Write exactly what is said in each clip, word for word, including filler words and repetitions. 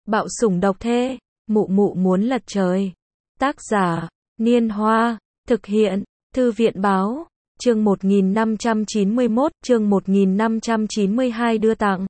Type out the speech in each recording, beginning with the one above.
Bạo sủng độc thê, mụ mụ muốn lật trời. Tác giả, Niên Hoa, thực hiện, Thư viện Báo, chương một nghìn năm trăm chín mươi mốt, chương một nghìn năm trăm chín mươi hai đưa tặng.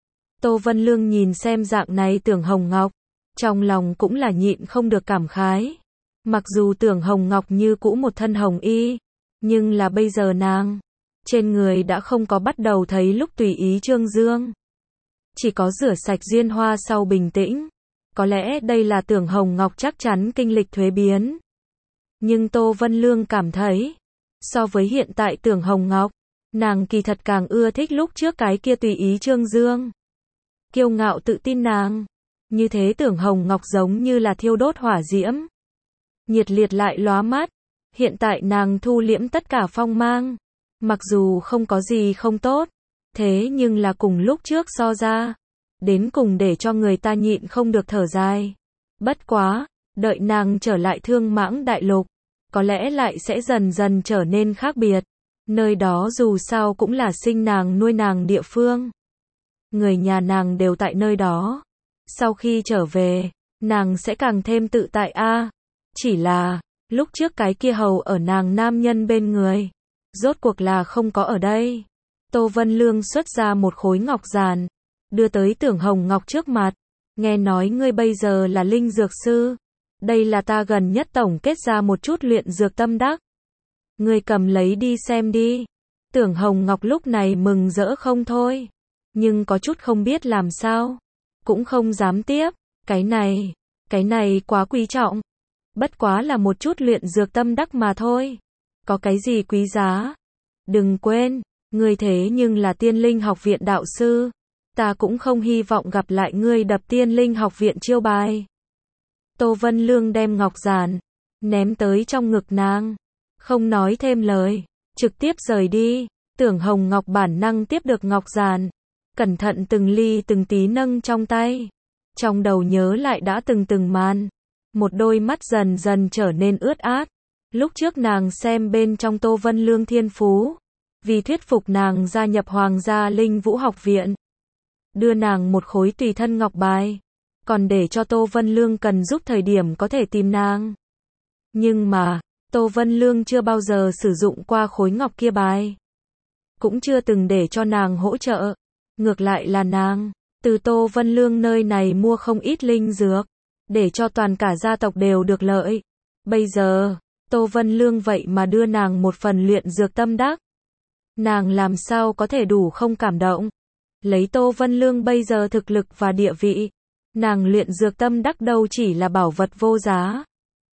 Tô Vân Lương nhìn xem dạng này Tưởng Hồng Ngọc, trong lòng cũng là nhịn không được cảm khái. Mặc dù Tưởng Hồng Ngọc như cũ một thân hồng y, nhưng là bây giờ nàng, trên người đã không có bắt đầu thấy lúc tùy ý trương dương. Chỉ có rửa sạch duyên hoa sau bình tĩnh. Có lẽ đây là Tưởng Hồng Ngọc chắc chắn kinh lịch thuế biến. Nhưng Tô Vân Lương cảm thấy, so với hiện tại Tưởng Hồng Ngọc, nàng kỳ thật càng ưa thích lúc trước cái kia tùy ý trương dương. Kiêu ngạo tự tin nàng. Như thế Tưởng Hồng Ngọc giống như là thiêu đốt hỏa diễm. Nhiệt liệt lại lóa mắt. Hiện tại nàng thu liễm tất cả phong mang. Mặc dù không có gì không tốt, thế nhưng là cùng lúc trước so ra, đến cùng để cho người ta nhịn không được thở dài. Bất quá, đợi nàng trở lại Thương Mãng Đại Lục, có lẽ lại sẽ dần dần trở nên khác biệt. Nơi đó dù sao cũng là sinh nàng nuôi nàng địa phương. Người nhà nàng đều tại nơi đó. Sau khi trở về, nàng sẽ càng thêm tự tại a. Chỉ là, lúc trước cái kia hầu ở nàng nam nhân bên người, rốt cuộc là không có ở đây. Tô Vân Lương xuất ra một khối ngọc giản, đưa tới Tưởng Hồng Ngọc trước mặt. Nghe nói ngươi bây giờ là linh dược sư. Đây là ta gần nhất tổng kết ra một chút luyện dược tâm đắc. Ngươi cầm lấy đi xem đi. Tưởng Hồng Ngọc lúc này mừng rỡ không thôi. Nhưng có chút không biết làm sao. Cũng không dám tiếp. Cái này, cái này quá quý trọng. Bất quá là một chút luyện dược tâm đắc mà thôi. Có cái gì quý giá? Đừng quên, ngươi thế nhưng là Tiên Linh học viện đạo sư. Ta cũng không hy vọng gặp lại ngươi đập Tiên Linh học viện chiêu bài. Tô Vân Lương đem ngọc giản, ném tới trong ngực nàng. Không nói thêm lời, trực tiếp rời đi. Tưởng Hồng Ngọc bản năng tiếp được ngọc giản. Cẩn thận từng ly từng tí nâng trong tay. Trong đầu nhớ lại đã từng từng màn. Một đôi mắt dần dần trở nên ướt át. Lúc trước nàng xem bên trong Tô Vân Lương thiên phú. Vì thuyết phục nàng gia nhập Hoàng gia Linh Vũ học viện. Đưa nàng một khối tùy thân ngọc bài. Còn để cho Tô Vân Lương cần giúp thời điểm có thể tìm nàng. Nhưng mà, Tô Vân Lương chưa bao giờ sử dụng qua khối ngọc kia bài. Cũng chưa từng để cho nàng hỗ trợ. Ngược lại là nàng, từ Tô Vân Lương nơi này mua không ít linh dược. Để cho toàn cả gia tộc đều được lợi. Bây giờ, Tô Vân Lương vậy mà đưa nàng một phần luyện dược tâm đắc. Nàng làm sao có thể đủ không cảm động. Lấy Tô Vân Lương bây giờ thực lực và địa vị, nàng luyện dược tâm đắc đâu chỉ là bảo vật vô giá.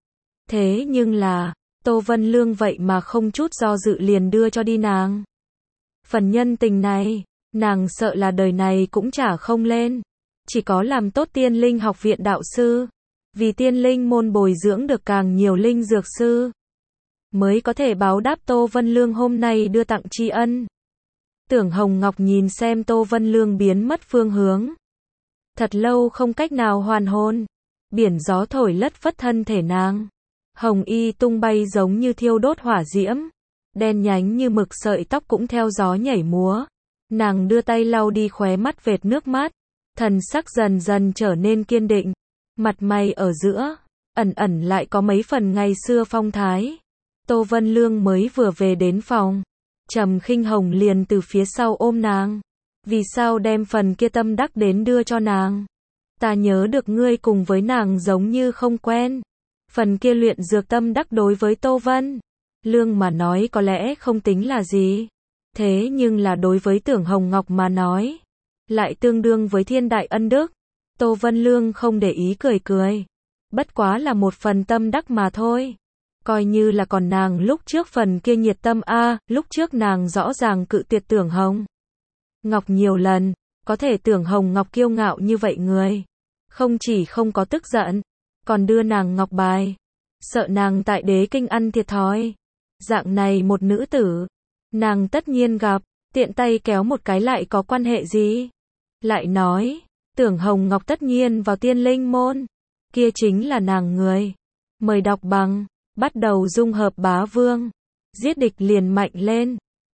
Thế nhưng là, Tô Vân Lương vậy mà không chút do dự liền đưa cho đi nàng. Phần nhân tình này, nàng sợ là đời này cũng trả không lên. Chỉ có làm tốt Tiên Linh học viện đạo sư, vì Tiên Linh môn bồi dưỡng được càng nhiều linh dược sư, mới có thể báo đáp Tô Vân Lương hôm nay đưa tặng tri ân. Tưởng Hồng Ngọc nhìn xem Tô Vân Lương biến mất phương hướng. Thật lâu không cách nào hoàn hồn. Biển gió thổi lất phất thân thể nàng. Hồng y tung bay giống như thiêu đốt hỏa diễm. Đen nhánh như mực sợi tóc cũng theo gió nhảy múa. Nàng đưa tay lau đi khóe mắt vệt nước mắt. Thần sắc dần dần trở nên kiên định. Mặt mày ở giữa, ẩn ẩn lại có mấy phần ngày xưa phong thái. Tô Vân Lương mới vừa về đến phòng. Trầm Khinh Hồng liền từ phía sau ôm nàng. Vì sao đem phần kia tâm đắc đến đưa cho nàng? Ta nhớ được ngươi cùng với nàng giống như không quen. Phần kia luyện dược tâm đắc đối với Tô Vân Lương mà nói có lẽ không tính là gì. Thế nhưng là đối với Tưởng Hồng Ngọc mà nói, lại tương đương với thiên đại ân đức. Tô Vân Lương không để ý cười cười. Bất quá là một phần tâm đắc mà thôi. Coi như là còn nàng lúc trước phần kia nhiệt tâm a, à, lúc trước nàng rõ ràng cự tuyệt Tưởng Hồng Ngọc nhiều lần, có thể Tưởng Hồng Ngọc kiêu ngạo như vậy người. Không chỉ không có tức giận, còn đưa nàng ngọc bài. Sợ nàng tại đế kinh ăn thiệt thòi. Dạng này một nữ tử, nàng tất nhiên gặp, tiện tay kéo một cái lại có quan hệ gì? Lại nói, Tưởng Hồng Ngọc tất nhiên vào Tiên Linh môn. Kia chính là nàng người. Mời đọc bằng, bắt đầu dung hợp bá vương. Giết địch liền mạnh lên.